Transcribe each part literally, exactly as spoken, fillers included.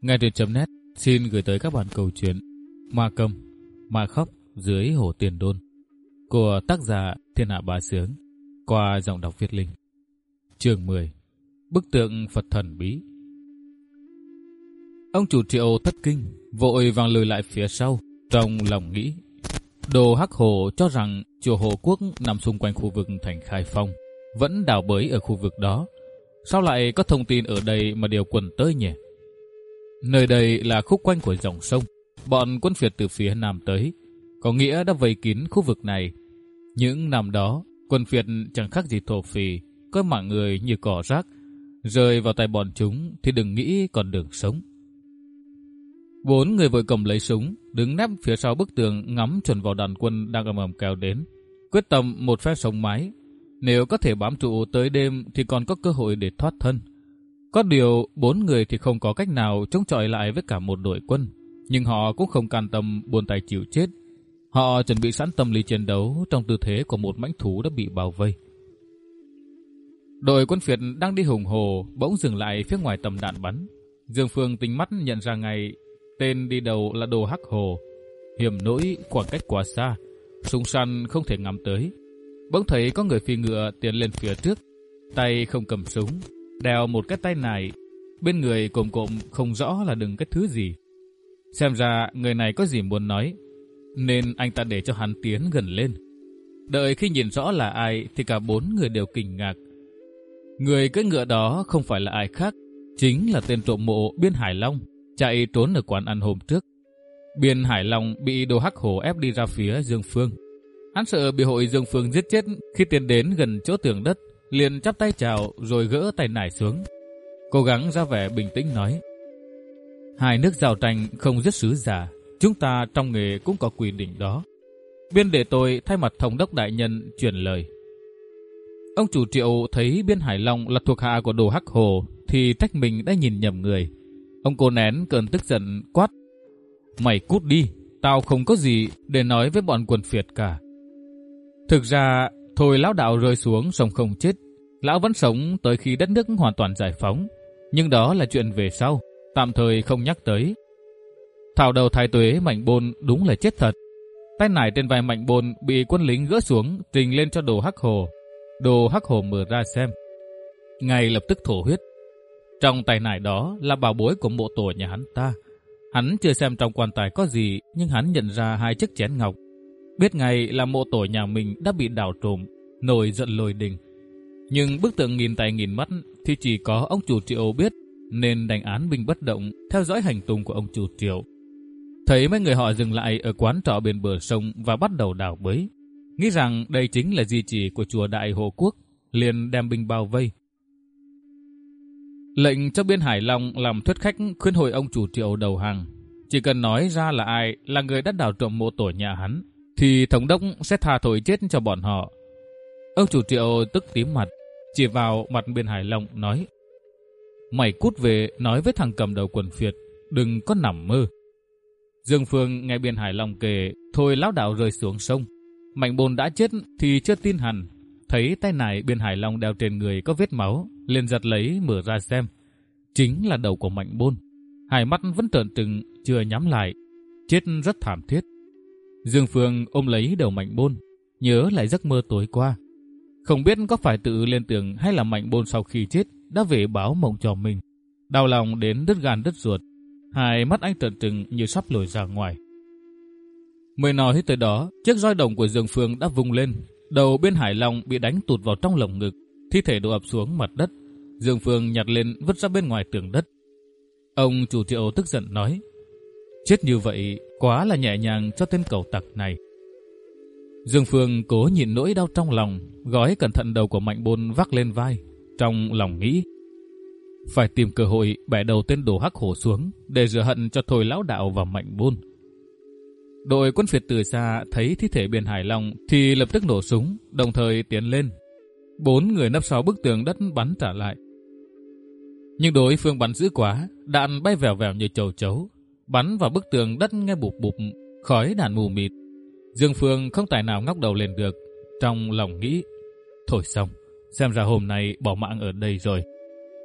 Nghe truyện chấm net xin gửi tới các bạn câu chuyện Ma Cầm, Ma Khóc dưới Hồ Tiền Đôn của tác giả Thiên Hạ Bá Sướng qua giọng đọc Việt Linh. Chương mười. Bức tượng Phật thần bí. Ông chủ Triệu thất kinh, vội vàng lùi lại phía sau, trong lòng nghĩ. Đồ Hắc Hồ cho rằng chùa Hồ Quốc nằm xung quanh khu vực thành Khai Phong, vẫn đào bới ở khu vực đó. Sao lại có thông tin ở đây mà điều quần tới nhỉ? Nơi đây là khúc quanh của dòng sông, bọn quân phiệt từ phía nam tới, có nghĩa đã vây kín khu vực này. Những năm đó, quân phiệt chẳng khác gì thổ phỉ, có mạng người như cỏ rác, rơi vào tay bọn chúng thì đừng nghĩ còn đường sống. Bốn người vội cầm lấy súng, đứng nép phía sau bức tường ngắm chuẩn vào đàn quân đang ầm ầm kéo đến, quyết tâm một phe sống mái. Nếu có thể bám trụ tới đêm thì còn có cơ hội để thoát thân. Có điều, bốn người thì không có cách nào chống chọi lại với cả một đội quân, nhưng họ cũng không can tâm buông tay chịu chết. Họ chuẩn bị sẵn tâm lý chiến đấu trong tư thế của một mãnh thú đã bị bao vây. Đội quân phiệt đang đi hùng hồ bỗng dừng lại phía ngoài tầm đạn bắn. Dương Phương tinh mắt nhận ra ngay tên đi đầu là Đồ Hắc Hồ. Hiểm nỗi khoảng cách quá xa, súng săn không thể ngắm tới. Bỗng thấy có người phi ngựa tiến lên phía trước, tay không cầm súng, đeo một cái tay nải, bên người cồm cộm không rõ là đừng cái thứ gì. Xem ra người này có gì muốn nói, nên anh ta để cho hắn tiến gần lên. Đợi khi nhìn rõ là ai thì cả bốn người đều kinh ngạc. Người cưỡi ngựa đó không phải là ai khác, chính là tên trộm mộ Biên Hải Long, chạy trốn ở quán ăn hôm trước. Biên Hải Long bị Đồ Hắc Hồ ép đi ra phía Dương Phương. Hắn sợ bị hội Dương Phương giết chết, khi tiến đến gần chỗ tường đất, liền chắp tay chào rồi gỡ tay nải xuống. Cố gắng ra vẻ bình tĩnh nói: hai nước giao tranh không giết sứ giả, chúng ta trong nghề cũng có quy định đó. Biên để tôi thay mặt thống đốc đại nhân truyền lời. Ông chủ Triệu thấy Biên Hải Long là thuộc hạ của Đồ Hắc Hồ thì trách mình đã nhìn nhầm người. Ông cố nén cơn tức giận quát: mày cút đi, tao không có gì để nói với bọn quần phiệt cả. Thực ra thôi lão đạo rơi xuống sông không chết, lão vẫn sống tới khi đất nước hoàn toàn giải phóng, nhưng đó là chuyện về sau, tạm thời không nhắc tới. Thảo đầu thái tuế Mạnh Bôn đúng là chết thật. Tay nải trên vai Mạnh Bôn bị quân lính gỡ xuống, trình lên cho Đồ Hắc Hồ. Đồ Hắc Hồ mở ra xem, ngay lập tức thổ huyết. Trong tay nải đó là bảo bối của mộ tổ nhà hắn ta. Hắn chưa xem trong quan tài có gì, nhưng hắn nhận ra hai chiếc chén ngọc, biết ngay là mộ tổ nhà mình đã bị đào trộm, nổi giận lôi đình. Nhưng bức tượng nghìn tay nghìn mắt thì chỉ có ông chủ Triệu biết, nên đành án binh bất động, theo dõi hành tung của ông chủ Triệu. Thấy mấy người họ dừng lại ở quán trọ bên bờ sông và bắt đầu đào bới, nghĩ rằng đây chính là di chỉ của chùa Đại Hồ Quốc, liền đem binh bao vây. Lệnh cho Biên Hải Long làm thuyết khách khuyên hội ông chủ Triệu đầu hàng. Chỉ cần nói ra là ai là người đã đào trộm mộ tổ nhà hắn, thì thống đốc sẽ tha tội chết cho bọn họ. Ông chủ Triệu tức tím mặt, chỉ vào mặt Biên Hải Long nói: mày cút về nói với thằng cầm đầu quần phiệt, đừng có nằm mơ. Dương Phương nghe Biên Hải Long kể thôi lão đạo rơi xuống sông, Mạnh Bôn đã chết thì chưa tin hẳn. Thấy tay nải Biên Hải Long đeo trên người có vết máu, liền giật lấy mở ra xem. Chính là đầu của Mạnh Bôn, hai mắt vẫn trợn trừng chưa nhắm lại, chết rất thảm thiết. Dương Phương ôm lấy đầu Mạnh Bôn, nhớ lại giấc mơ tối qua. Không biết có phải tự lên tưởng hay là Mạnh Bôn sau khi chết đã về báo mộng cho mình. Đau lòng đến đứt gan đứt ruột, hai mắt anh trợn trừng như sắp lồi ra ngoài. Mới nói tới đó, chiếc roi đồng của Dương Phương đã vung lên, đầu Biên Hải Long bị đánh tụt vào trong lồng ngực, thi thể đổ ập xuống mặt đất. Dương Phương nhặt lên vứt ra bên ngoài tường đất. Ông chủ Triệu tức giận nói: chết như vậy quá là nhẹ nhàng cho tên cẩu tặc này. Dương Phương cố nhịn nỗi đau trong lòng, gói cẩn thận đầu của Mạnh Bôn vác lên vai, trong lòng nghĩ: phải tìm cơ hội bẻ đầu tên Đồ Hắc Hổ xuống để rửa hận cho thôi lão đạo và Mạnh Bôn. Đội quân phiệt từ xa thấy thi thể Biên Hải Long thì lập tức nổ súng, đồng thời tiến lên. Bốn người nấp sau bức tường đất bắn trả lại. Nhưng đối phương bắn dữ quá, đạn bay vèo vèo như chầu chấu, bắn vào bức tường đất nghe bụp bụp, khói đạn mù mịt. Dương Phương không tài nào ngóc đầu lên được, trong lòng nghĩ: thôi xong, xem ra hôm nay bỏ mạng ở đây rồi.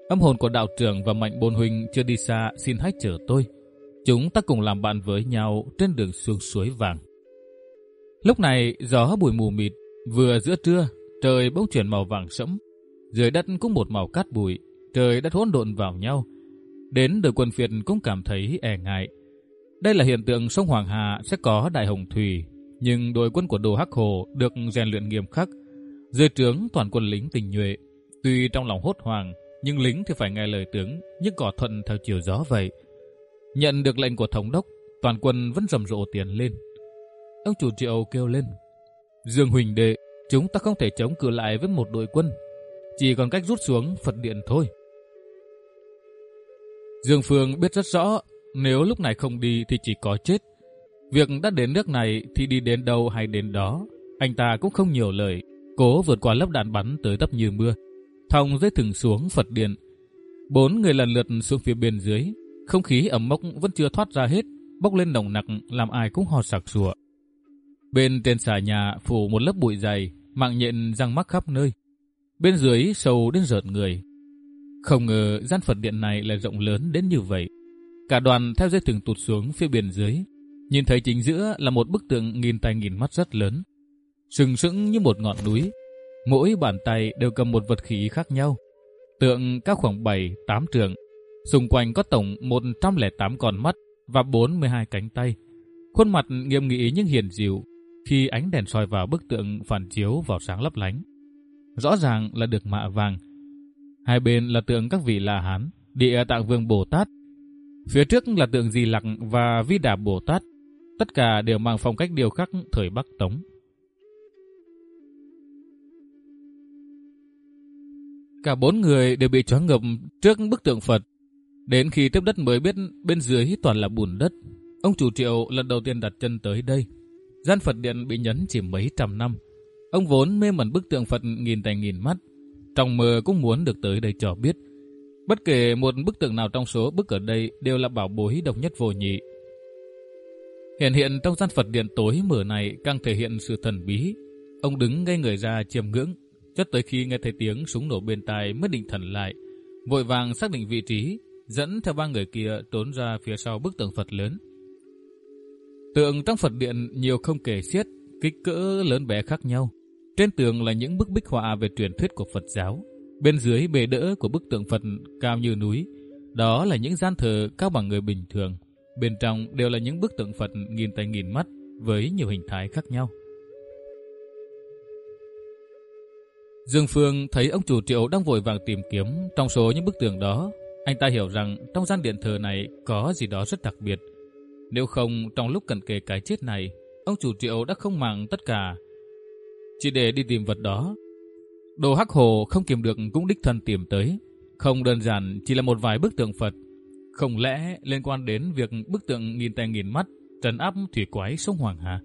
Âm hồn của đạo trưởng và Mạnh Bồn huynh chưa đi xa, xin hãy chở tôi. Chúng ta cùng làm bạn với nhau trên đường xuống suối vàng. Lúc này gió bụi mù mịt, vừa giữa trưa, trời bỗng chuyển màu vàng sẫm. Dưới đất cũng một màu cát bụi, trời đất hỗn độn vào nhau. Đến đội quân phiệt cũng cảm thấy e ngại. Đây là hiện tượng sông Hoàng Hà sẽ có đại hồng thủy, nhưng đội quân của Đồ Hắc Hồ được rèn luyện nghiêm khắc, dưới trướng toàn quân lính tình nhuệ. Tuy trong lòng hốt hoảng, nhưng lính thì phải nghe lời tướng, nhưng cỏ thuận theo chiều gió vậy. Nhận được lệnh của thống đốc, toàn quân vẫn rầm rộ tiến lên. Ông chủ Triệu kêu lên: Dương huỳnh đệ, chúng ta không thể chống cự lại với một đội quân, chỉ còn cách rút xuống Phật điện thôi. Dương Phương biết rất rõ, nếu lúc này không đi thì chỉ có chết. Việc đã đến nước này thì đi đến đâu hay đến đó. Anh ta cũng không nhiều lời, cố vượt qua lớp đạn bắn tới tấp như mưa, thòng dây thừng xuống Phật điện. Bốn người lần lượt xuống phía bên dưới, không khí ẩm mốc vẫn chưa thoát ra hết, bốc lên nồng nặc làm ai cũng ho sặc sụa. Bên trên xà nhà phủ một lớp bụi dày, mạng nhện răng mắc khắp nơi. Bên dưới sâu đến rợn người. Không ngờ gian Phật điện này lại rộng lớn đến như vậy. Cả đoàn theo dây thừng tụt xuống phía bên dưới, nhìn thấy chính giữa là một bức tượng nghìn tay nghìn mắt rất lớn, sừng sững như một ngọn núi. Mỗi bàn tay đều cầm một vật khí khác nhau. Tượng cao khoảng bảy tám trượng, xung quanh có tổng một trăm lẻ tám con mắt và bốn mươi hai cánh tay. Khuôn mặt nghiêm nghị nhưng hiền dịu, khi ánh đèn soi vào bức tượng phản chiếu vào sáng lấp lánh. Rõ ràng là được mạ vàng. Hai bên là tượng các vị La Hán, Địa Tạng Vương Bồ Tát. Phía trước là tượng Di Lặc và Vi Đà Bồ Tát. Tất cả đều mang phong cách điêu khắc thời Bắc Tống. Cả bốn người đều bị choáng ngợp trước bức tượng Phật. Đến khi tiếp đất mới biết bên dưới toàn là bùn đất. Ông chủ Triệu lần đầu tiên đặt chân tới đây. Gian Phật điện bị nhấn chỉ mấy trăm năm. Ông vốn mê mẩn bức tượng Phật nghìn tay nghìn mắt, trong mơ cũng muốn được tới đây cho biết. Bất kể một bức tượng nào trong số bức ở đây đều là bảo bối độc nhất vô nhị. Hiện hiện trong gian Phật điện tối mở này càng thể hiện sự thần bí. Ông đứng ngây người ra chiêm ngưỡng, cho tới khi nghe thấy tiếng súng nổ bên tai mới định thần lại, vội vàng xác định vị trí, dẫn theo ba người kia trốn ra phía sau bức tượng Phật lớn. Tượng trong Phật điện nhiều không kể xiết, kích cỡ lớn bé khác nhau. Trên tường là những bức bích họa về truyền thuyết của Phật giáo. Bên dưới bề đỡ của bức tượng Phật cao như núi, đó là những gian thờ cao bằng người bình thường. Bên trong đều là những bức tượng Phật nghìn tay nghìn mắt với nhiều hình thái khác nhau. Dương Phương thấy ông chủ Triệu đang vội vàng tìm kiếm trong số những bức tượng đó. Anh ta hiểu rằng trong gian điện thờ này có gì đó rất đặc biệt. Nếu không, trong lúc cận kề cái chết này, ông chủ Triệu đã không màng tất cả chỉ để đi tìm vật đó. Đồ Hắc Hồ không kiềm được cũng đích thân tìm tới. Không đơn giản chỉ là một vài bức tượng Phật. Không lẽ liên quan đến việc bức tượng nghìn tay nghìn mắt trấn áp thủy quái sông Hoàng Hà?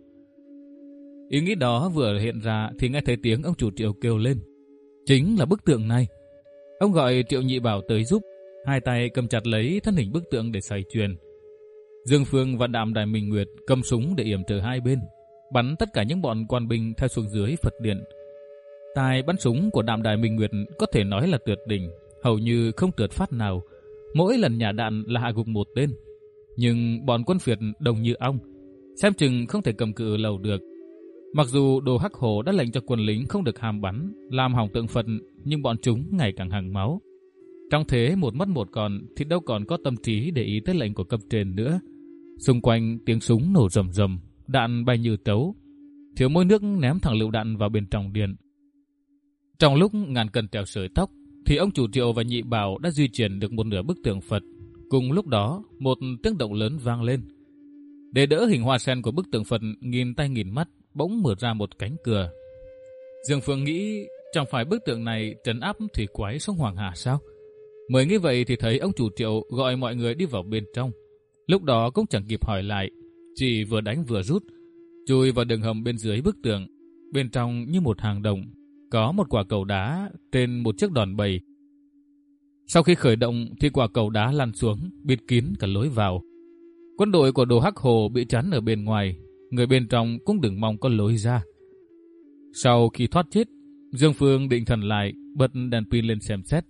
Ý nghĩ đó vừa hiện ra thì nghe thấy tiếng ông chủ Triệu kêu lên. Chính là bức tượng này. Ông gọi Triệu Nhị Bảo tới giúp, hai tay cầm chặt lấy thân hình bức tượng để xoay truyền. Dương Phương và Đạm Đài Minh Nguyệt cầm súng để yểm trợ hai bên, bắn tất cả những bọn quan binh theo xuống dưới Phật điện. Tài bắn súng của Đạm Đài Minh Nguyệt có thể nói là tuyệt đỉnh, hầu như không trượt phát nào. Mỗi lần nhả đạn là hạ gục một tên. Nhưng bọn quân phiệt đông như ong, xem chừng không thể cầm cự lâu được. Mặc dù Đồ Hắc Hồ đã lệnh cho quân lính không được hàm bắn, làm hỏng tượng Phật, nhưng bọn chúng ngày càng hằng máu. Trong thế một mất một còn thì đâu còn có tâm trí để ý tới lệnh của cấp trên nữa. Xung quanh tiếng súng nổ rầm rầm, đạn bay như trấu. Thiếu mỗi nước ném thẳng lựu đạn vào bên trong điện. Trong lúc ngàn cân treo sợi tóc, thì ông chủ Triệu và Nhị Bảo đã di chuyển được một nửa bức tượng Phật. Cùng lúc đó, một tiếng động lớn vang lên. Để đỡ hình hoa sen của bức tượng Phật nghìn tay nghìn mắt, bỗng mở ra một cánh cửa. Dương Phương nghĩ chẳng phải bức tượng này trấn áp thủy quái sông Hoàng Hà sao? Mới nghĩ vậy thì thấy ông chủ Triệu gọi mọi người đi vào bên trong. Lúc đó cũng chẳng kịp hỏi lại, chỉ vừa đánh vừa rút, chui vào đường hầm bên dưới bức tượng. Bên trong như một hang động, có một quả cầu đá trên một chiếc đòn bẩy. Sau khi khởi động thì quả cầu đá lăn xuống, bịt kín cả lối vào. Quân đội của Đồ Hắc Hồ bị chắn ở bên ngoài, người bên trong cũng đừng mong có lối ra. Sau khi thoát chết, Dương Phương định thần lại, bật đèn pin lên xem xét.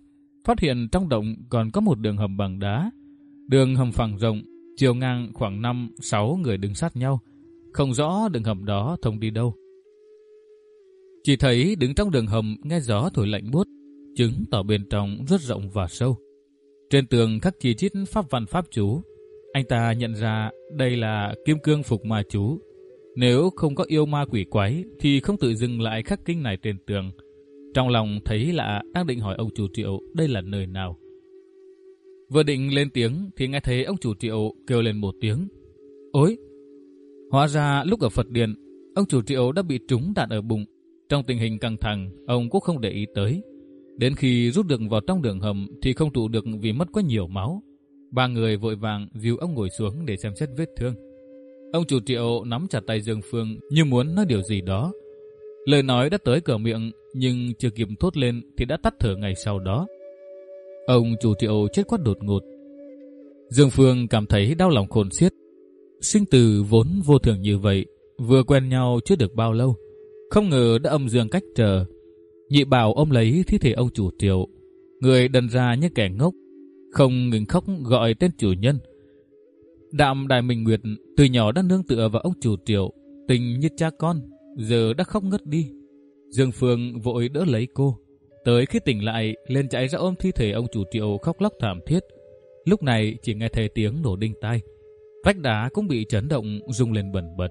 phát hiện trong động còn có một đường hầm bằng đá. Đường hầm phẳng rộng, chiều ngang khoảng năm sáu người đứng sát nhau. Không rõ đường hầm đó thông đi đâu. Chỉ thấy đứng trong đường hầm nghe gió thổi lạnh buốt, chứng tỏ bên trong rất rộng và sâu. Trên tường khắc chi chít pháp văn pháp chú. Anh ta nhận ra đây là kim cương phục ma chú. Nếu không có yêu ma quỷ quái thì không tự dừng lại khắc kinh này trên tường. Trong lòng thấy lạ, đang định hỏi ông chủ Triệu đây là nơi nào. Vừa định lên tiếng thì nghe thấy ông chủ Triệu kêu lên một tiếng: "Ôi!" Hóa ra lúc ở Phật Điện, ông chủ Triệu đã bị trúng đạn ở bụng. Trong tình hình căng thẳng, ông cũng không để ý tới. Đến khi rút được vào trong đường hầm thì không trụ được vì mất quá nhiều máu. Ba người vội vàng dìu ông ngồi xuống để xem xét vết thương. Ông chủ Triệu nắm chặt tay Dương Phương như muốn nói điều gì đó. Lời nói đã tới cửa miệng nhưng chưa kịp thốt lên thì đã tắt thở ngay sau đó. Ông chủ Triệu chết quá đột ngột. Dương Phương cảm thấy đau lòng khôn xiết. Sinh tử vốn vô thường như vậy, vừa quen nhau chưa được bao lâu, không ngờ đã âm dương cách trở. Nhị Bảo ôm lấy thi thể ông chủ Triệu, người đần ra như kẻ ngốc, không ngừng khóc gọi tên chủ nhân. Đạm Đài Minh Nguyệt từ nhỏ đã nương tựa vào ông chủ Triệu, tình như cha con, giờ đã khóc ngất đi. Dương Phương vội đỡ lấy cô, tới khi tỉnh lại lên chạy ra ôm thi thể ông chủ Triệu khóc lóc thảm thiết. Lúc này chỉ nghe thấy tiếng nổ đinh tai, vách đá cũng bị chấn động rung lên bần bật.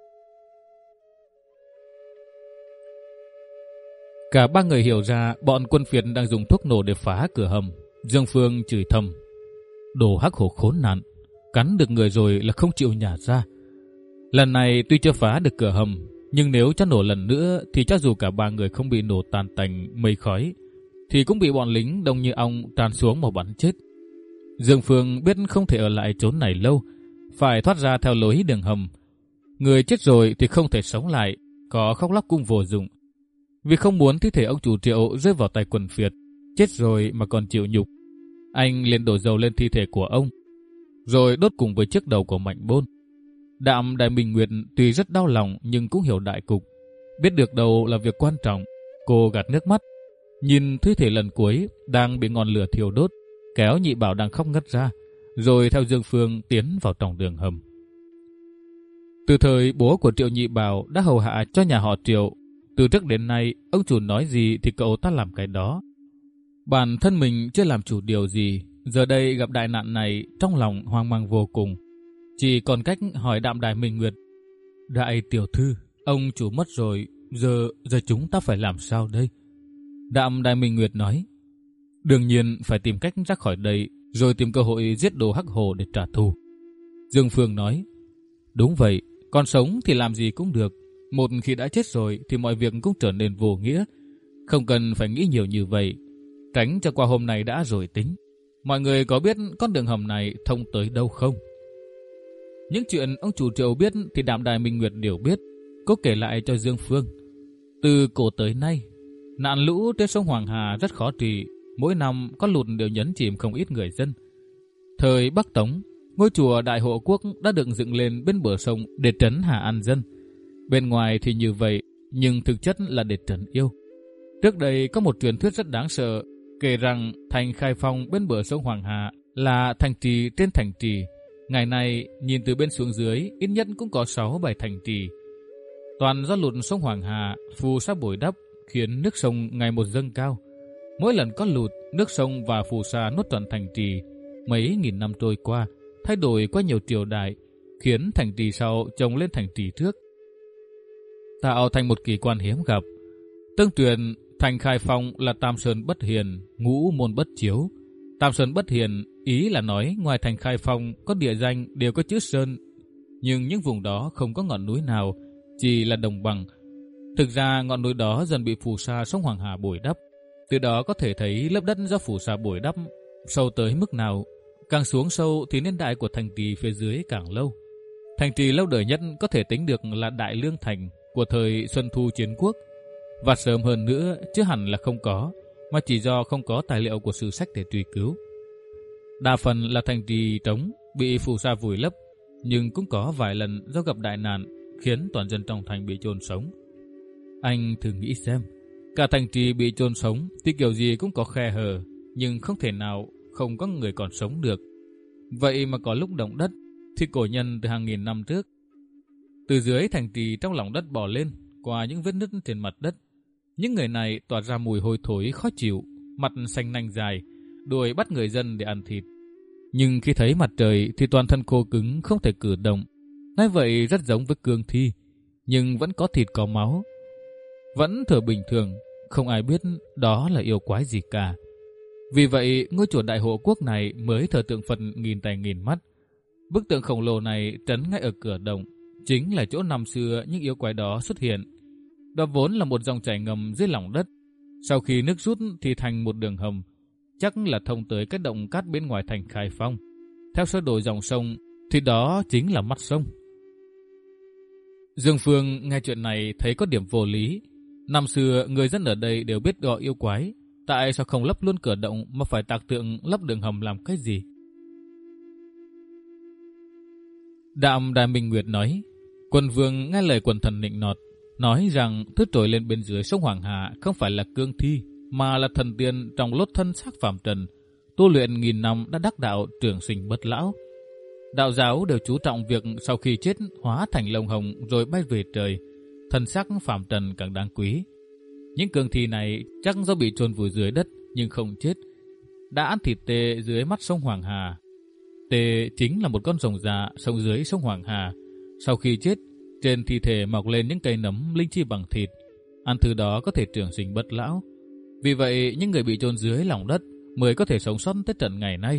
Cả ba người hiểu ra bọn quân phiệt đang dùng thuốc nổ để phá cửa hầm. Dương Phương chửi thầm: "Đồ hắc hổ khốn nạn, cắn được người rồi là không chịu nhả ra. Lần này tuy chưa phá được cửa hầm, nhưng nếu cho nổ lần nữa thì cho dù cả ba người không bị nổ tàn tành mây khói, thì cũng bị bọn lính đông như ong tràn xuống mà bắn chết." Dương Phương biết không thể ở lại chốn này lâu, phải thoát ra theo lối đường hầm. Người chết rồi thì không thể sống lại, có khóc lóc cũng vô dụng. Vì không muốn thi thể ông chủ Triệu rơi vào tay quần phiệt, chết rồi mà còn chịu nhục, anh liền đổ dầu lên thi thể của ông, rồi đốt cùng với chiếc đầu của Mạnh Bôn. Đạm Đài Minh Nguyệt tuy rất đau lòng nhưng cũng hiểu đại cục, biết được đâu là việc quan trọng. Cô gạt nước mắt, nhìn thi thể lần cuối đang bị ngọn lửa thiêu đốt, kéo Nhị Bảo đang khóc ngất ra, rồi theo Dương Phương tiến vào trong đường hầm. Từ thời bố của Triệu Nhị Bảo đã hầu hạ cho nhà họ Triệu, từ trước đến nay ông chủ nói gì thì cậu ta làm cái đó. Bản thân mình chưa làm chủ điều gì, giờ đây gặp đại nạn này trong lòng hoang mang vô cùng. Chỉ còn cách hỏi Đạm Đài Minh Nguyệt: "Đại tiểu thư, ông chủ mất rồi, giờ giờ chúng ta phải làm sao đây?" Đạm Đài Minh Nguyệt nói: "Đương nhiên phải tìm cách ra khỏi đây, rồi tìm cơ hội giết Đồ Hắc Hồ để trả thù." Dương Phương nói: "Đúng vậy, còn sống thì làm gì cũng được. Một khi đã chết rồi thì mọi việc cũng trở nên vô nghĩa. Không cần phải nghĩ nhiều như vậy. Tránh cho qua hôm nay đã rồi tính. Mọi người có biết con đường hầm này thông tới đâu không?" Những chuyện ông chủ Triệu biết thì Đạm Đài Minh Nguyệt đều biết. Cô kể lại cho Dương Phương. Từ cổ tới nay, nạn lũ trên sông Hoàng Hà rất khó trị. Mỗi năm có lụt đều nhấn chìm không ít người dân. Thời Bắc Tống, ngôi chùa Đại Hộ Quốc đã được dựng lên bên bờ sông để trấn hà an dân. Bên ngoài thì như vậy, nhưng thực chất là để trấn yêu. Trước đây có một truyền thuyết rất đáng sợ, kể rằng thành Khai Phong bên bờ sông Hoàng Hà là thành trì trên thành trì. Ngày nay, nhìn từ bên xuống dưới, ít nhất cũng có sáu bảy thành trì. Toàn do lụt sông Hoàng Hà, phù sa bồi đắp, khiến nước sông ngày một dâng cao. Mỗi lần có lụt, nước sông và phù sa nuốt trọn thành trì. Mấy nghìn năm trôi qua, thay đổi qua nhiều triều đại, khiến thành trì sau chồng lên thành trì trước, tạo thành một kỳ quan hiếm gặp. Tương truyền, thành Khai Phong là Tam Sơn bất hiền, ngũ môn bất chiếu. Tam Sơn bất hiền ý là nói ngoài thành Khai Phong có địa danh đều có chữ sơn, nhưng những vùng đó không có ngọn núi nào, chỉ là đồng bằng. Thực ra ngọn núi đó dần bị phù sa sông Hoàng Hà bồi đắp. Từ đó có thể thấy lớp đất do phù sa bồi đắp sâu tới mức nào. Càng xuống sâu thì niên đại của thành trì phía dưới càng lâu. Thành trì lâu đời nhất có thể tính được là Đại Lương Thành của thời Xuân Thu Chiến Quốc. Và sớm hơn nữa chứ hẳn là không có, mà chỉ do không có tài liệu của sử sách để truy cứu. Đa phần là thành trì trống bị phù sa vùi lấp, nhưng cũng có vài lần do gặp đại nạn khiến toàn dân trong thành bị chôn sống. Anh thử nghĩ xem, cả thành trì bị chôn sống thì kiểu gì cũng có khe hở, nhưng không thể nào không có người còn sống được. Vậy mà có lúc động đất thì cổ nhân từ hàng nghìn năm trước từ dưới thành trì trong lòng đất bò lên qua những vết nứt trên mặt đất. Những người này tỏa ra mùi hôi thối khó chịu, mặt xanh nanh dài, đuổi bắt người dân để ăn thịt. Nhưng khi thấy mặt trời thì toàn thân khô cứng không thể cử động. Nói vậy rất giống với cương thi, nhưng vẫn có thịt có máu. Vẫn thở bình thường, không ai biết đó là yêu quái gì cả. Vì vậy ngôi chùa Đại Hộ Quốc này mới thờ tượng Phật nghìn tay nghìn mắt. Bức tượng khổng lồ này trấn ngay ở cửa động, chính là chỗ năm xưa những yêu quái đó xuất hiện. Đó vốn là một dòng chảy ngầm dưới lòng đất. Sau khi nước rút thì thành một đường hầm, chắc là thông tới cái động cát bên ngoài thành Khai Phong. Theo sơ đồ dòng sông thì đó chính là mắt sông. Dương Phương nghe chuyện này thấy có điểm vô lý. Năm xưa người dân ở đây đều biết gọi yêu quái, tại sao không lấp luôn cửa động mà phải tạc tượng lấp đường hầm làm cái gì? Đạm Đài Minh Nguyệt nói, Quân Vương nghe lời quần thần nịnh nọt, nói rằng thứ trồi lên bên dưới sông Hoàng Hà không phải là cương thi, mà là thần tiên trong lốt thân xác phàm trần, tu luyện nghìn năm đã đắc đạo trường sinh bất lão. Đạo giáo đều chú trọng việc sau khi chết hóa thành lông hồng rồi bay về trời, thân xác phàm trần càng đáng quý. Những cương thi này chắc do bị chôn vùi dưới đất nhưng không chết, đã ăn thịt tê dưới mắt sông Hoàng Hà. Tê chính là một con rồng già sống dưới sông Hoàng Hà. Sau khi chết, trên thi thể mọc lên những cây nấm linh chi bằng thịt, ăn thứ đó có thể trường sinh bất lão. Vì vậy những người bị chôn dưới lòng đất mới có thể sống sót tới tận ngày nay.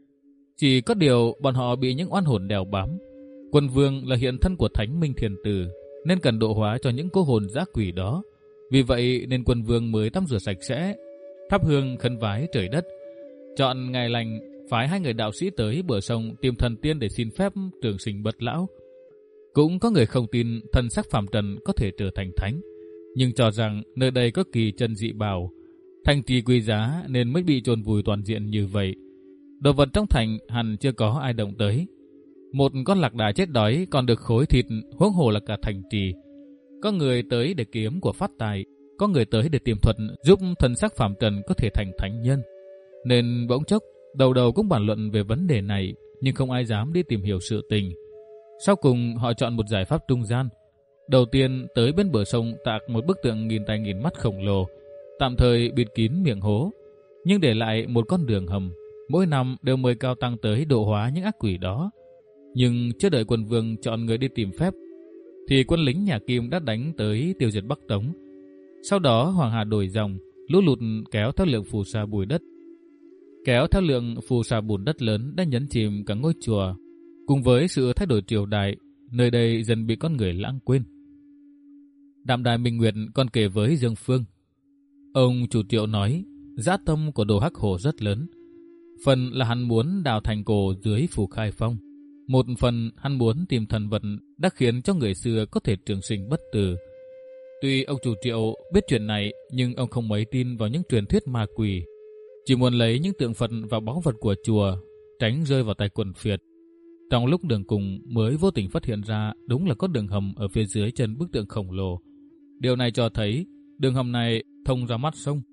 Chỉ có điều bọn họ bị những oan hồn đèo bám. Quân Vương là hiện thân của Thánh Minh Thiền Tử, nên cần độ hóa cho những cô hồn dã quỷ đó. Vì vậy nên Quân Vương mới tắm rửa sạch sẽ, thắp hương khấn vái trời đất, chọn ngày lành phái hai người đạo sĩ tới bờ sông tìm thần tiên để xin phép trường sinh bất lão. Cũng có người không tin thân xác phàm trần có thể trở thành thánh, nhưng cho rằng nơi đây có kỳ chân dị bảo, thành trì quý giá nên mới bị chôn vùi toàn diện như vậy. Đồ vật trong thành hẳn chưa có ai động tới. Một con lạc đà chết đói còn được khối thịt, huống hồ là cả thành trì. Có người tới để kiếm của phát tài, có người tới để tìm thuật giúp thân xác phàm trần có thể thành thánh nhân. Nên bỗng chốc đầu đầu cũng bàn luận về vấn đề này, nhưng không ai dám đi tìm hiểu sự tình. Sau cùng họ chọn một giải pháp trung gian. Đầu tiên tới bên bờ sông tạc một bức tượng nghìn tay nghìn mắt khổng lồ, tạm thời bịt kín miệng hố, nhưng để lại một con đường hầm. Mỗi năm đều mời cao tăng tới độ hóa những ác quỷ đó. Nhưng chưa đợi Quân Vương chọn người đi tìm phép, thì quân lính nhà Kim đã đánh tới tiêu diệt Bắc Tống. Sau đó Hoàng Hà đổi dòng, lũ lụt kéo theo lượng phù sa bùi đất. Kéo theo lượng phù sa bùn đất lớn đã nhấn chìm cả ngôi chùa. Cùng với sự thay đổi triều đại, nơi đây dần bị con người lãng quên. Đạm Đài Minh Nguyệt còn kể với Dương Phương. Ông chủ Triệu nói, dã tâm của Đồ Hắc Hổ rất lớn. Phần là hắn muốn đào thành cổ dưới phủ Khai Phong. Một phần hắn muốn tìm thần vật đã khiến cho người xưa có thể trường sinh bất tử. Tuy ông chủ Triệu biết chuyện này, nhưng ông không mấy tin vào những truyền thuyết ma quỷ. Chỉ muốn lấy những tượng Phật và báu vật của chùa, tránh rơi vào tay quần phiệt. Trong lúc đường cùng mới vô tình phát hiện ra đúng là có đường hầm ở phía dưới chân bức tượng khổng lồ. Điều này cho thấy đường hầm này thông ra mắt sông.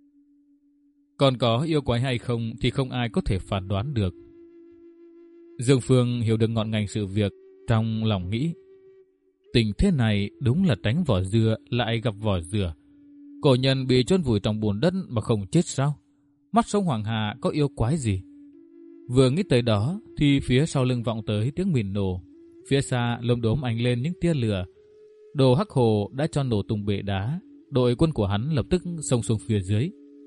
Còn có yêu quái hay không thì không ai có thể phán đoán được. Dương Phương hiểu được ngọn ngành sự việc, trong lòng nghĩ, tình thế này đúng là tránh vỏ dưa lại gặp vỏ dừa. Cổ nhân bị chôn vùi trong bùn đất mà không chết sao? Mắt sông Hoàng Hà có yêu quái gì? Vừa nghĩ tới đó thì phía sau lưng vọng tới tiếng mìn nổ. Phía xa lốm đốm ánh lên những tia lửa. Đồ Hắc Hồ đã cho nổ tung bệ đá. Đội quân của hắn lập tức xông xuống phía dưới.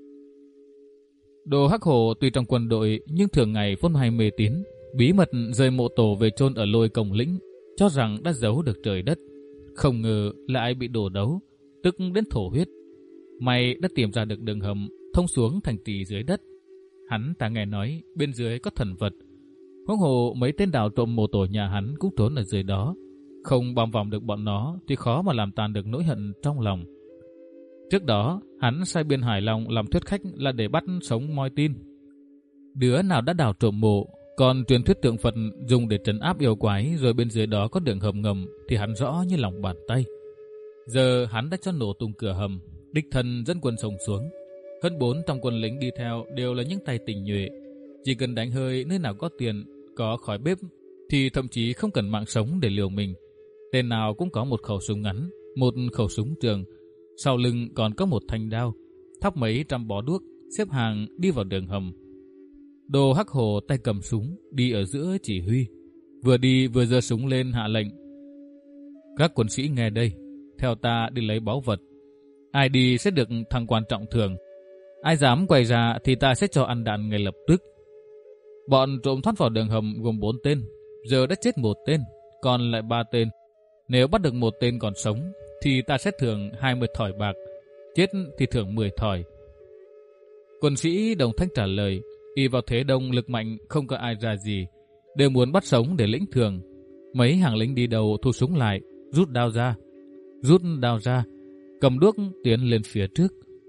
Đồ Hắc Hồ tuy trong quân đội nhưng thường ngày vốn hay mê tín, bí mật rời mộ tổ về chôn ở Lôi Cổng Lĩnh, cho rằng đã giấu được trời đất. Không ngờ lại bị đổ đấu, tức đến thổ huyết. May đã tìm ra được đường hầm thông xuống thành trì dưới đất. Hắn ta nghe nói bên dưới có thần vật. Huống hồ mấy tên đào trộm mộ tổ nhà hắn cũng trốn ở dưới đó. Không bám vòng được bọn nó thì khó mà làm tan được nỗi hận trong lòng. Trước đó hắn sai Biên Hải Long làm thuyết khách là để bắt sống moi tin. Đứa nào đã đào trộm mộ, còn truyền thuyết tượng Phật dùng để trấn áp yêu quái, rồi bên dưới đó có đường hầm ngầm thì hắn rõ như lòng bàn tay. Giờ hắn đã cho nổ tung cửa hầm, đích thân dẫn quân sông xuống. Hơn bốn trăm quân lính đi theo đều là những tay tình nhuệ. Chỉ cần đánh hơi nơi nào có tiền, có khói bếp thì thậm chí không cần mạng sống để liều mình. Tên nào cũng có một khẩu súng ngắn, một khẩu súng trường, sau lưng còn có một thanh đao, thắp mấy trăm bó đuốc, xếp hàng đi vào đường hầm. Đồ Hắc Hổ tay cầm súng, đi ở giữa chỉ huy, vừa đi vừa giơ súng lên hạ lệnh. Các quân sĩ nghe đây, theo ta đi lấy báu vật. Ai đi sẽ được thăng quan trọng thưởng. Ai dám quay ra thì ta sẽ cho ăn đạn ngay lập tức. Bọn trộm thoát vào đường hầm gồm bốn tên, giờ đã chết một tên, còn lại ba tên. Nếu bắt được một tên còn sống thì ta sẽ thưởng hai mươi thỏi bạc, chết thì thưởng mười thỏi. Quân sĩ đồng thanh trả lời, y vào thế đông lực mạnh không có ai ra gì, đều muốn bắt sống để lĩnh thưởng. Mấy hàng lính đi đầu thu súng lại, rút đao ra, rút đao ra, cầm đuốc tiến lên phía trước.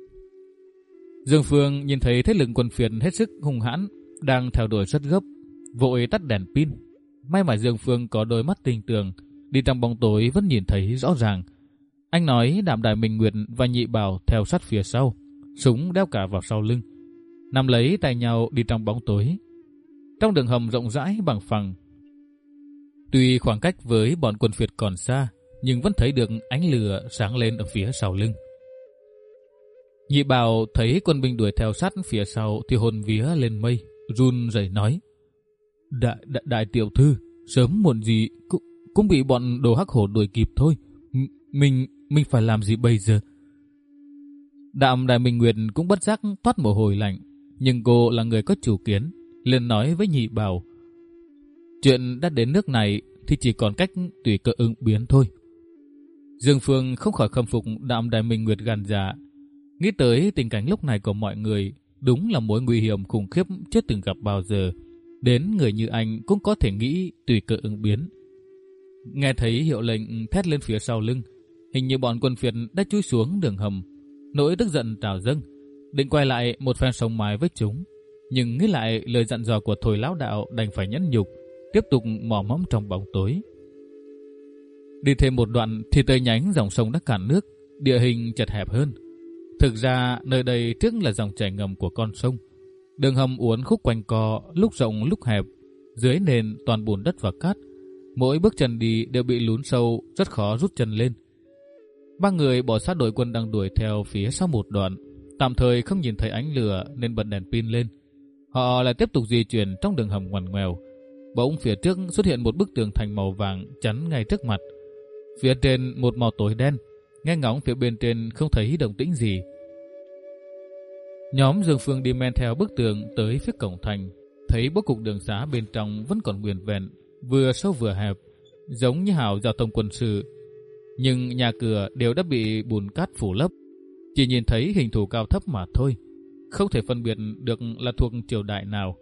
Dương Phương nhìn thấy thế lực quân phiệt hết sức hung hãn, đang theo đuổi rất gấp, vội tắt đèn pin. May mà Dương Phương có đôi mắt tinh tường, đi trong bóng tối vẫn nhìn thấy rõ ràng. Anh nói Đạm Đài Minh Nguyệt và Nhị Bảo theo sát phía sau, súng đeo cả vào sau lưng, nắm lấy tay nhau đi trong bóng tối. Trong đường hầm rộng rãi bằng phẳng, tuy khoảng cách với bọn quân phiệt còn xa, nhưng vẫn thấy được ánh lửa sáng lên ở phía sau lưng. Nhị Bảo thấy quân binh đuổi theo sát phía sau thì hồn vía lên mây, run rẩy nói: Đại, đại, đại tiểu thư, sớm muộn gì cũng, cũng bị bọn Đồ Hắc Hổ đuổi kịp thôi. M- mình mình phải làm gì bây giờ? Đạm Đài Minh Nguyệt cũng bất giác toát mồ hôi lạnh, nhưng cô là người có chủ kiến, liền nói với Nhị Bảo: Chuyện đã đến nước này thì chỉ còn cách tùy cơ ứng biến thôi. Dương Phương không khỏi khâm phục Đạm Đài Minh Nguyệt gan dạ. Nghĩ tới tình cảnh lúc này của mọi người, đúng là mối nguy hiểm khủng khiếp chưa từng gặp bao giờ. Đến người như anh cũng có thể nghĩ tùy cơ ứng biến. Nghe thấy hiệu lệnh thét lên phía sau lưng, hình như bọn quân phiệt đã chui xuống đường hầm. Nỗi tức giận trào dâng, định quay lại một phen sống mái với chúng, nhưng nghĩ lại lời dặn dò của Thôi lão đạo đành phải nhẫn nhục, tiếp tục mò mẫm trong bóng tối. Đi thêm một đoạn thì tới nhánh dòng sông đã cạn nước, địa hình chật hẹp hơn. Thực ra nơi đây trước là dòng chảy ngầm của con sông. Đường hầm uốn khúc quanh co, lúc rộng lúc hẹp, dưới nền toàn bùn đất và cát. Mỗi bước chân đi đều bị lún sâu, rất khó rút chân lên. Ba người bỏ sát đội quân đang đuổi theo phía sau một đoạn, tạm thời không nhìn thấy ánh lửa nên bật đèn pin lên. Họ lại tiếp tục di chuyển trong đường hầm ngoằn ngoèo. Bỗng phía trước xuất hiện một bức tường thành màu vàng chắn ngay trước mặt. Phía trên một màu tối đen, nghe ngóng phía bên trên không thấy động tĩnh gì. Nhóm Dương Phương đi men theo bức tường tới phía cổng thành, thấy bố cục đường xá bên trong vẫn còn nguyên vẹn, vừa sâu vừa hẹp, giống như hào giao thông quân sự, nhưng nhà cửa đều đã bị bùn cát phủ lấp, chỉ nhìn thấy hình thù cao thấp mà thôi, không thể phân biệt được là thuộc triều đại nào.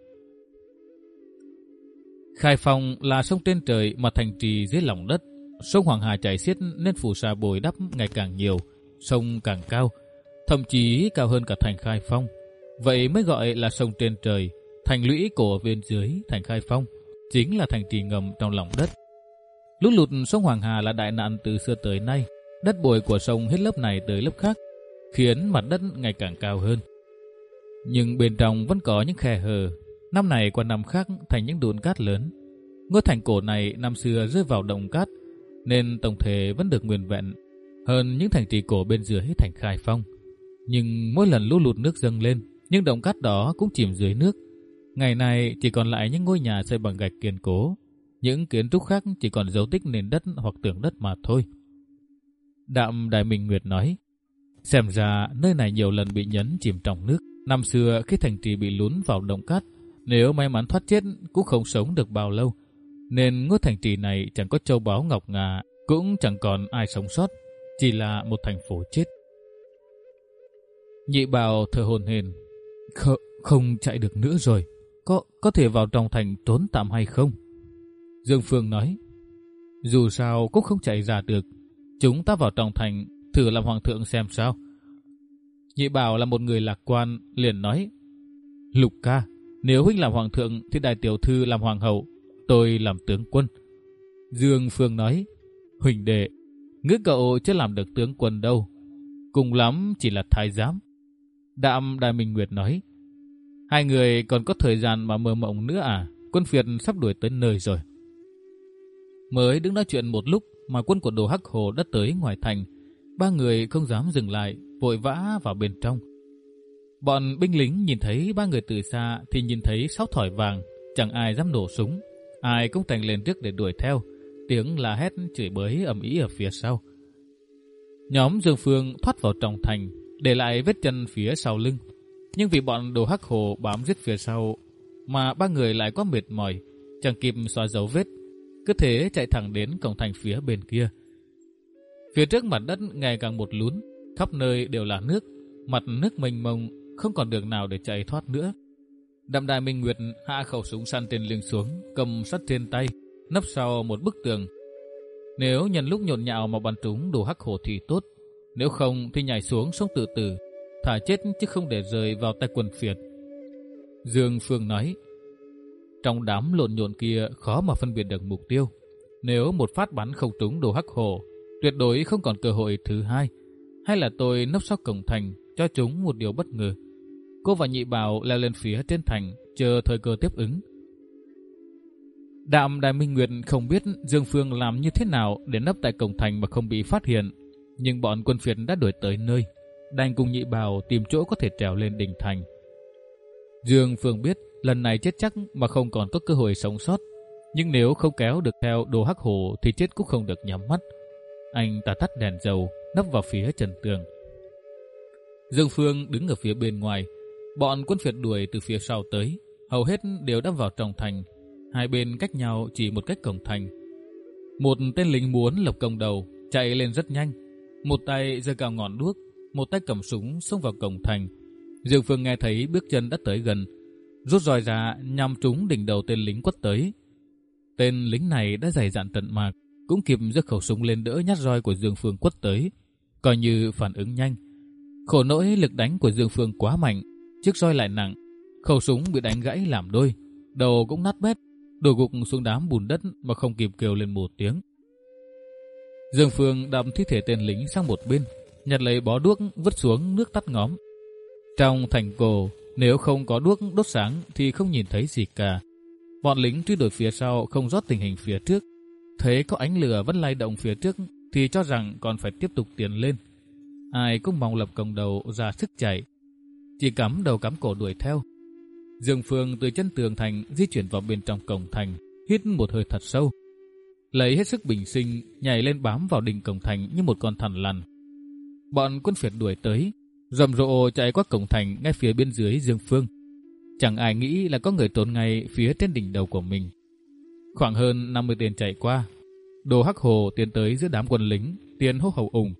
Khai Phong là sông trên trời mà thành trì dưới lòng đất. Sông Hoàng Hà chảy xiết nên phù sa bồi đắp ngày càng nhiều, sông càng cao, thậm chí cao hơn cả thành Khai Phong. Vậy mới gọi là sông trên trời. Thành lũy cổ bên dưới thành Khai Phong chính là thành trì ngầm trong lòng đất. Lũ lụt sông Hoàng Hà là đại nạn từ xưa tới nay. Đất bồi của sông hết lớp này tới lớp khác, khiến mặt đất ngày càng cao hơn. Nhưng bên trong vẫn có những khe hở, năm này qua năm khác thành những đụn cát lớn. Ngôi thành cổ này năm xưa rơi vào động cát, nên tổng thể vẫn được nguyên vẹn hơn những thành trì cổ bên dưới thành Khai Phong. Nhưng mỗi lần lũ lụt nước dâng lên, những động cát đó cũng chìm dưới nước. Ngày nay chỉ còn lại những ngôi nhà xây bằng gạch kiên cố, những kiến trúc khác chỉ còn dấu tích nền đất hoặc tường đất mà thôi. Đạm Đài Minh Nguyệt nói: Xem ra nơi này nhiều lần bị nhấn chìm trong nước. Năm xưa khi thành trì bị lún vào động cát, nếu may mắn thoát chết cũng không sống được bao lâu, nên ngôi thành trì này chẳng có châu báu ngọc ngà, cũng chẳng còn ai sống sót, chỉ là một thành phố chết. Nhị Bảo thở hổn hển: Không, không chạy được nữa rồi, có có thể vào trong thành trốn tạm hay không? Dương Phương nói: Dù sao cũng không chạy ra được, chúng ta vào trong thành thử làm hoàng thượng xem sao. Nhị Bảo là một người lạc quan, liền nói: Lục ca, nếu huynh làm hoàng thượng thì đại tiểu thư làm hoàng hậu, tôi làm tướng quân. Dương Phương nói: Huỳnh đệ, ngữ cậu chưa làm được tướng quân đâu, cùng lắm chỉ là thái giám. Đạm Đại Minh Nguyệt nói, hai người còn có thời gian mà mơ mộng nữa à? Quân phiệt sắp đuổi tới nơi rồi. Mới đứng nói chuyện một lúc mà quân của Đồ Hắc Hồ đã tới ngoài thành. Ba người không dám dừng lại, vội vã vào bên trong. Bọn binh lính nhìn thấy ba người từ xa thì nhìn thấy sáu thỏi vàng, chẳng ai dám nổ súng, ai cũng thành lên trước để đuổi theo. Tiếng la hét chửi bới ầm ĩ ở phía sau. Nhóm Dương Phương thoát vào trong thành, để lại vết chân phía sau lưng. Nhưng vì bọn Đồ Hắc Hồ bám giết phía sau mà ba người lại quá mệt mỏi, chẳng kịp xóa dấu vết, cứ thế chạy thẳng đến cổng thành phía bên kia. Phía trước mặt đất ngày càng một lún, khắp nơi đều là nước, mặt nước mênh mông, không còn đường nào để chạy thoát nữa. Đạm Đài Minh Nguyệt hạ khẩu súng săn trên lưng xuống, cầm sắt trên tay, nấp sau một bức tường. Nếu nhân lúc nhộn nhạo mà bắn trúng Đồ Hắc Hồ thì tốt, nếu không thì nhảy xuống sông tự tử, thả chết chứ không để rơi vào tay quân phiệt. Dương Phương nói, trong đám lộn nhộn kia khó mà phân biệt được mục tiêu. Nếu một phát bắn không trúng Đồ Hắc Hồ, tuyệt đối không còn cơ hội thứ hai. Hay là tôi nấp sau cổng thành cho chúng một điều bất ngờ. Cô và Nhị Bảo leo lên phía trên thành, chờ thời cơ tiếp ứng. Đạm Đại Minh Nguyệt không biết Dương Phương làm như thế nào để nấp tại cổng thành mà không bị phát hiện, nhưng bọn quân phiệt đã đuổi tới nơi, đành cùng Nhị Bảo tìm chỗ có thể trèo lên đỉnh thành. Dương Phương biết lần này chết chắc mà không còn có cơ hội sống sót, nhưng nếu không kéo được theo Đồ Hắc Hồ thì chết cũng không được nhắm mắt. Anh ta tắt đèn dầu, nấp vào phía chân tường. Dương Phương đứng ở phía bên ngoài, bọn quân phiệt đuổi từ phía sau tới, hầu hết đều đã vào trong thành. Hai bên cách nhau chỉ một cách cổng thành. Một tên lính muốn lập công đầu, chạy lên rất nhanh, một tay giơ cao ngọn đuốc, một tay cầm súng xông vào cổng thành. Dương Phương nghe thấy bước chân đã tới gần, rút roi ra nhằm trúng đỉnh đầu tên lính quất tới. Tên lính này đã dày dạn tận mạc, cũng kịp giơ khẩu súng lên đỡ nhát roi của Dương Phương quất tới, coi như phản ứng nhanh. Khổ nỗi lực đánh của Dương Phương quá mạnh, chiếc roi lại nặng, khẩu súng bị đánh gãy làm đôi, đầu cũng nát bét, đổ gục xuống đám bùn đất mà không kịp kêu lên một tiếng. Dương Phương đâm thi thể tên lính sang một bên, nhặt lấy bó đuốc vứt xuống nước tắt ngóm. Trong thành cổ, nếu không có đuốc đốt sáng thì không nhìn thấy gì cả. Bọn lính truy đuổi phía sau không rót tình hình phía trước, thấy có ánh lửa vẫn lay động phía trước thì cho rằng còn phải tiếp tục tiến lên. Ai cũng mong lập công đầu ra sức chạy, chỉ cắm đầu cắm cổ đuổi theo. Dương Phương từ chân tường thành di chuyển vào bên trong cổng thành, hít một hơi thật sâu, lấy hết sức bình sinh nhảy lên bám vào đỉnh cổng thành như một con thằn lằn. Bọn quân phiệt đuổi tới, rầm rộ chạy qua cổng thành ngay phía bên dưới Dương Phương. Chẳng ai nghĩ là có người trốn ngay phía trên đỉnh đầu của mình. Khoảng hơn năm mươi tên chạy qua, Đồ Hắc Hồ tiến tới giữa đám quân lính, tiền hô hậu ủng.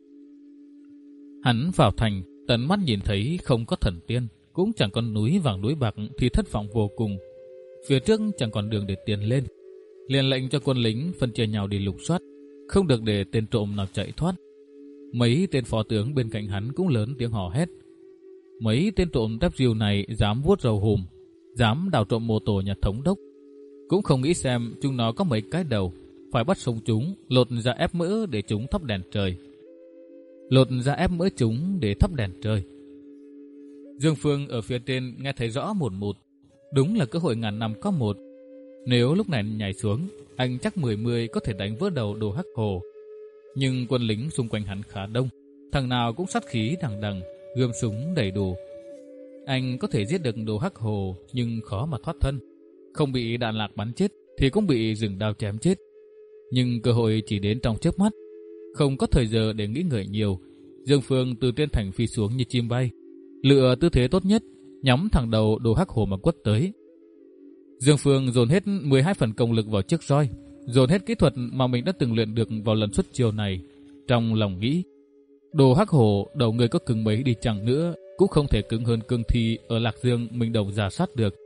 Hắn vào thành, tận mắt nhìn thấy không có thần tiên, cũng chẳng còn núi vàng núi bạc thì thất vọng vô cùng. Phía trước chẳng còn đường để tiến lên, liền lệnh cho quân lính phân chia nhau đi lục soát, không được để tên trộm nào chạy thoát. Mấy tên phó tướng bên cạnh hắn cũng lớn tiếng hò hét. Mấy tên trộm tép diêu này dám vuốt râu hùm, dám đào trộm mô tổ nhà thống đốc, cũng không nghĩ xem chúng nó có mấy cái đầu, phải bắt sống chúng, lột ra ép mỡ để chúng thắp đèn trời. Lột ra ép mỡ chúng để thắp đèn trời. Dương Phương ở phía trên nghe thấy rõ một một, đúng là cơ hội ngàn năm có một. Nếu lúc này nhảy xuống, anh chắc mười mươi có thể đánh vỡ đầu Đồ Hắc Hồ. Nhưng quân lính xung quanh hắn khá đông, thằng nào cũng sát khí đằng đằng, gươm súng đầy đủ. Anh có thể giết được Đồ Hắc Hồ nhưng khó mà thoát thân, không bị đạn lạc bắn chết thì cũng bị rừng đao chém chết. Nhưng cơ hội chỉ đến trong chớp mắt, không có thời giờ để nghĩ ngợi nhiều. Dương Phương từ trên thành phi xuống như chim bay, lựa tư thế tốt nhất, nhắm thẳng đầu Đồ Hắc Hồ mà quất tới. Dương Phương dồn hết mười hai phần công lực vào chiếc roi, dồn hết kỹ thuật mà mình đã từng luyện được vào lần xuất chiêu này. Trong lòng nghĩ, Đồ Hắc Hồ đầu người có cứng mấy đi chăng nữa cũng không thể cứng hơn cương thi ở Lạc Dương mình đầu giả sát được.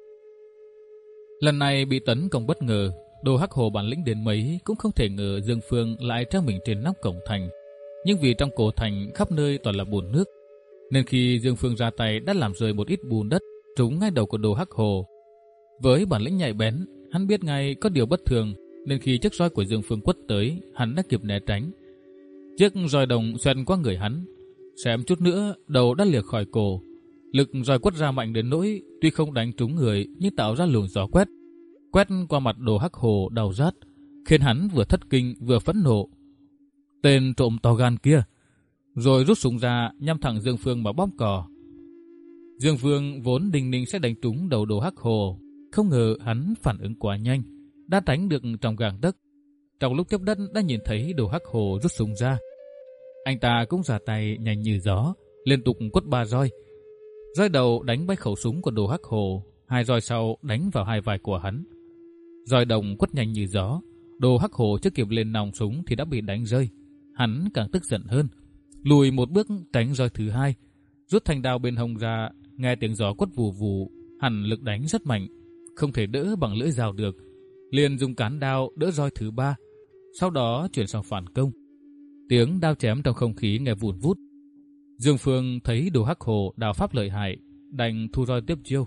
Lần này bị tấn công bất ngờ, Đồ Hắc Hồ bản lĩnh đến mấy cũng không thể ngờ Dương Phương lại treo mình trên nóc cổng thành. Nhưng vì trong cổ thành khắp nơi toàn là bùn nước, nên khi Dương Phương ra tay đã làm rơi một ít bùn đất trúng ngay đầu của Đồ Hắc Hồ. Với bản lĩnh nhạy bén, hắn biết ngay có điều bất thường, nên khi chiếc roi của Dương Phương quất tới, hắn đã kịp né tránh. Chiếc roi đồng xoẹt qua người hắn, xém chút nữa đầu đã liệc khỏi cổ. Lực roi quất ra mạnh đến nỗi tuy không đánh trúng người nhưng tạo ra luồng gió quét, quét qua mặt Đồ Hắc Hồ đau rát, khiến hắn vừa thất kinh vừa phẫn nộ. Tên trộm to gan kia, rồi rút súng ra nhắm thẳng Dương Phương mà bóp cò. Dương Phương vốn đinh ninh sẽ đánh trúng đầu Đồ Hắc Hồ, không ngờ hắn phản ứng quá nhanh, đã tránh được trong gang tấc. Trong lúc tiếp đất đã nhìn thấy Đồ Hắc Hồ rút súng ra, anh ta cũng ra tay nhanh như gió, liên tục quất ba roi. Roi đầu đánh bay khẩu súng của Đồ Hắc Hồ, hai roi sau đánh vào hai vai của hắn. Roi đồng quất nhanh như gió, Đồ Hắc Hồ chưa kịp lên nòng súng thì đã bị đánh rơi. Hắn càng tức giận hơn, lùi một bước tránh roi thứ hai, rút thanh đao bên hông ra, nghe tiếng gió quất vù vù, hẳn lực đánh rất mạnh, không thể đỡ bằng lưỡi dao được, liền dùng cán đao đỡ roi thứ ba, sau đó chuyển sang phản công. Tiếng đao chém trong không khí nghe vụn vút. Dương Phương thấy Đồ Hắc Hồ đao pháp lợi hại, đành thu roi tiếp chiêu.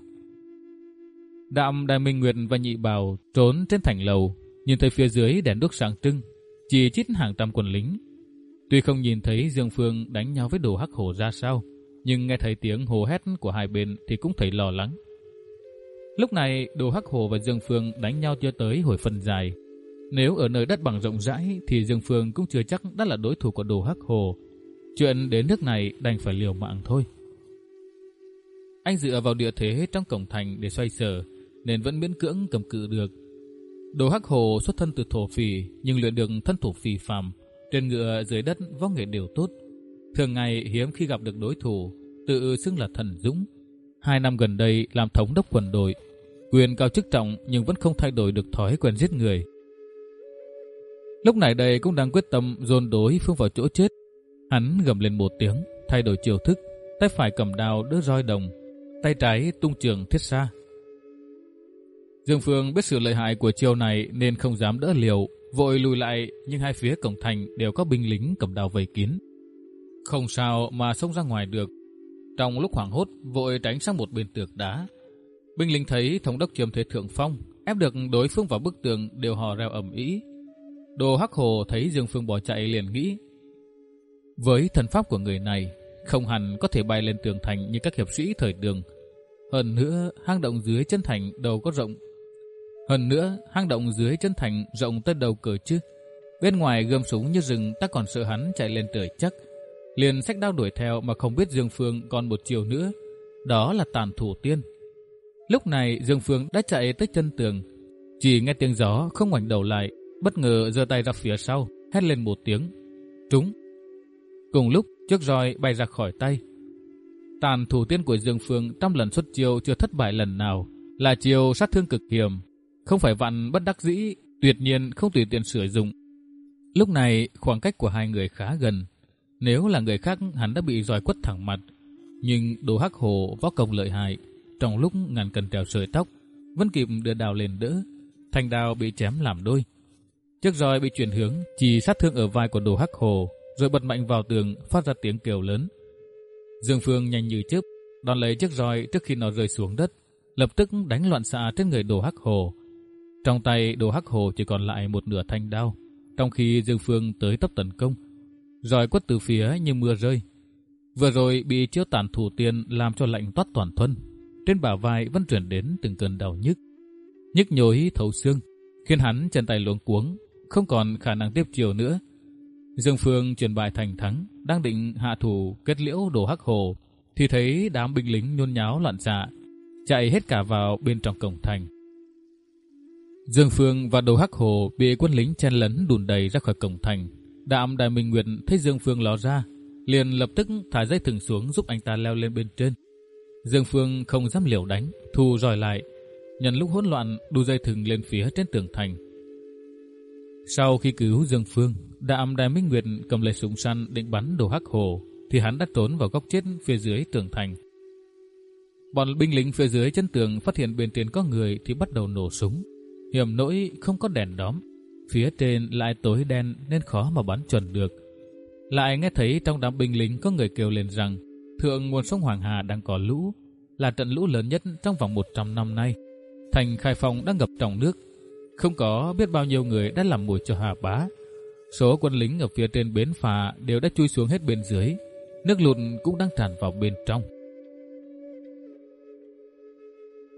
Đạm Đại Minh Nguyệt và Nhị Bảo trốn trên thành lầu, nhìn thấy phía dưới đèn đuốc sáng trưng, chỉ chít hàng trăm quân lính. Tuy không nhìn thấy Dương Phương đánh nhau với Đồ Hắc Hồ ra sao, nhưng nghe thấy tiếng hò hét của hai bên thì cũng thấy lo lắng. Lúc này Đồ Hắc Hồ và Dương Phương đánh nhau chưa tới hồi phân dài. Nếu ở nơi đất bằng rộng rãi thì Dương Phương cũng chưa chắc đã là đối thủ của Đồ Hắc Hồ. Chuyện đến nước này đành phải liều mạng thôi. Anh dựa vào địa thế trong cổng thành để xoay sở, nên vẫn miễn cưỡng cầm cự được. Đồ Hắc Hồ xuất thân từ thổ phỉ, nhưng luyện được thân thủ phi phàm, trên ngựa dưới đất võ nghệ đều tốt. Thường ngày hiếm khi gặp được đối thủ, tự xưng là thần dũng. Hai năm gần đây làm thống đốc quân đội, quyền cao chức trọng nhưng vẫn không thay đổi được thói quen giết người. Lúc này đây cũng đang quyết tâm dồn đối phương vào chỗ chết. Hắn gầm lên một tiếng, thay đổi chiêu thức, tay phải cầm đao đỡ roi đồng, tay trái tung trường thiết xa. Dương Phương biết sự lợi hại của chiêu này nên không dám đỡ liều, vội lùi lại, nhưng hai phía cổng thành đều có binh lính cầm đao vây kín, không sao mà xông ra ngoài được. Trong lúc hoảng hốt, vội tránh sang một bên tường đá. Binh lính thấy thống đốc chiếm thế thượng phong, ép được đối phương vào bức tường, đều hò reo ầm ĩ. Đồ Hắc Hồ thấy Dương Phương bỏ chạy liền nghĩ, với thần pháp của người này, không hẳn có thể bay lên tường thành như các hiệp sĩ thời Đường. Hơn nữa, hang động dưới chân thành đâu có rộng. Hơn nữa, hang động dưới chân thành rộng tới đầu cờ chứ. Bên ngoài gươm súng như rừng, ta còn sợ hắn chạy lên trời chắc. Liền xách đao đuổi theo mà không biết Dương Phương còn một chiều nữa, đó là Tàn Thủ Tiên. Lúc này Dương Phương đã chạy tới chân tường, chỉ nghe tiếng gió không ngoảnh đầu lại, bất ngờ giơ tay ra phía sau, hét lên một tiếng, trúng. Cùng lúc chiếc roi bay ra khỏi tay. Tàn Thủ Tiên của Dương Phương trăm lần xuất chiêu chưa thất bại lần nào, là chiêu sát thương cực hiểm, không phải vặn bất đắc dĩ, tuyệt nhiên không tùy tiện sử dụng. Lúc này khoảng cách của hai người khá gần, nếu là người khác hắn đã bị roi quất thẳng mặt, nhưng Đồ Hắc Hồ võ công lợi hại, trong lúc ngàn cân treo sợi tóc vẫn kịp đưa đao lên đỡ, thanh đao bị chém làm đôi. Chiếc roi bị chuyển hướng, chỉ sát thương ở vai của Đồ Hắc Hồ, rồi bật mạnh vào tường, phát ra tiếng kêu lớn. Dương Phương nhanh như chớp đón lấy chiếc roi trước khi nó rơi xuống đất, lập tức đánh loạn xạ trên người Đồ Hắc Hồ. Trong tay Đồ Hắc Hồ chỉ còn lại một nửa thanh đao, trong khi Dương Phương tới tấp tấn công, roi quất từ phía như mưa rơi. Vừa rồi bị chiêu Tàn Thủ Tiên làm cho lạnh toát toàn thân, trên bả vai vẫn truyền đến từng cơn đau nhức, nhức nhối thấu xương, khiến hắn chân tay luống cuống, không còn khả năng tiếp chiều nữa. Dương Phương chuyển bại thành thắng, đang định hạ thủ kết liễu Đồ Hắc Hồ thì thấy đám binh lính nhốn nháo loạn xạ, chạy hết cả vào bên trong cổng thành. Dương Phương và Đồ Hắc Hồ bị quân lính chen lấn đùn đầy ra khỏi cổng thành. Đạm Đại Minh Nguyệt thấy Dương Phương ló ra, liền lập tức thả dây thừng xuống giúp anh ta leo lên bên trên. Dương Phương không dám liều đánh, thu roi lại, nhân lúc hỗn loạn đu dây thừng lên phía trên tường thành. Sau khi cứu Dương Phương, Đạm Đại Minh Nguyệt cầm lấy súng săn định bắn Đồ Hắc Hồ, thì hắn đã trốn vào góc chết phía dưới tường thành. Bọn binh lính phía dưới chân tường phát hiện bên trên có người thì bắt đầu nổ súng. Hiểm nỗi không có đèn đóm, phía trên lại tối đen nên khó mà bắn chuẩn được. Lại nghe thấy trong đám binh lính có người kêu lên rằng thượng nguồn sông Hoàng Hà đang có lũ, là trận lũ lớn nhất trong vòng một trăm năm nay. Thành Khai Phong đang ngập trong nước, không có biết bao nhiêu người đã làm mồi cho Hà Bá. Số quân lính ở phía trên bến phà đều đã chui xuống hết bên dưới, nước lụt cũng đang tràn vào bên trong.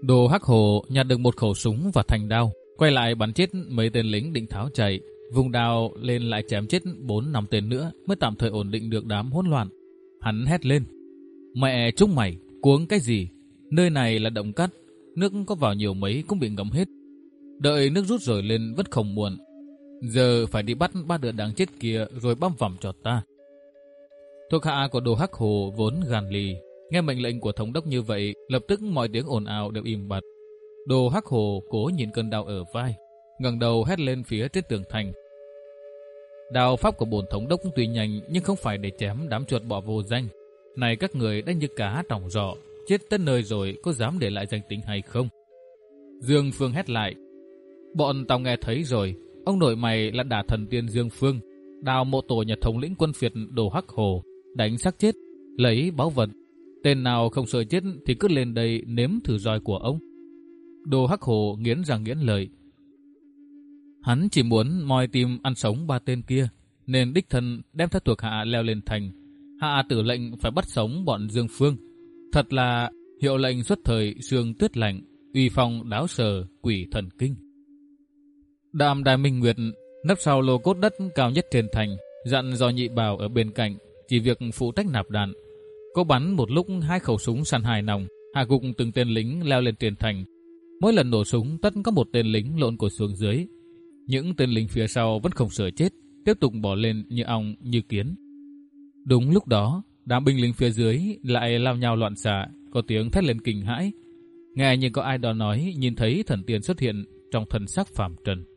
Đồ Hắc Hồ nhặt được một khẩu súng và thanh đao, quay lại bắn chết mấy tên lính định tháo chạy, vùng đao lên lại chém chết bốn năm tên nữa mới tạm thời ổn định được đám hỗn loạn. Hắn hét lên: "Mẹ chúng mày, cuống cái gì? Nơi này là động cát, nước có vào nhiều mấy cũng bị ngấm hết. Đợi nước rút rồi lên vẫn không muộn. Giờ phải đi bắt ba đứa đáng chết kia rồi băm vằm cho ta." Thuộc hạ của Đồ Hắc Hồ vốn gan lì, nghe mệnh lệnh của thống đốc như vậy, lập tức mọi tiếng ồn ào đều im bặt. Đồ Hắc Hồ cố nhìn cơn đau ở vai, ngẩng đầu hét lên phía trên tường thành: "Đao pháp của bổn thống đốc tuy nhanh nhưng không phải để chém đám chuột bọ vô danh. Này các người đã như cá trong giỏ, chết tới nơi rồi có dám để lại danh tính hay không?" Dương Phương hét lại: "Bọn tao nghe thấy rồi, ông nội mày là Đả Thần Tiên Dương Phương, đào mộ tổ nhà thống lĩnh quân phiệt Đồ Hắc Hồ, đánh xác chết, lấy báu vật. Tên nào không sợ chết thì cứ lên đây nếm thử roi của ông." Đồ Hắc Hồ nghiến răng nghiến lợi. Hắn chỉ muốn moi tim ăn sống ba tên kia, nên đích thân đem theo thuộc hạ leo lên thành, hạ tử lệnh phải bắt sống bọn Dương Phương. Thật là hiệu lệnh xuất thời sương tuyết lạnh, uy phong đáo sở quỷ thần kinh. Đàm Đại Minh Nguyệt nấp sau lô cốt đất cao nhất trên thành, dặn dò nhị bào ở bên cạnh chỉ việc phụ trách nạp đạn. Cô bắn một lúc hai khẩu súng săn hài nòng, hạ gục từng tên lính leo lên trên thành. Mỗi lần nổ súng tất có một tên lính lộn cổ xuống dưới. Những tên lính phía sau vẫn không sợ chết, tiếp tục bỏ lên như ong như kiến. Đúng lúc đó, đám binh lính phía dưới lại lao nhau loạn xạ, có tiếng thét lên kinh hãi. Nghe như có ai đó nói nhìn thấy thần tiên xuất hiện trong thân xác phàm trần.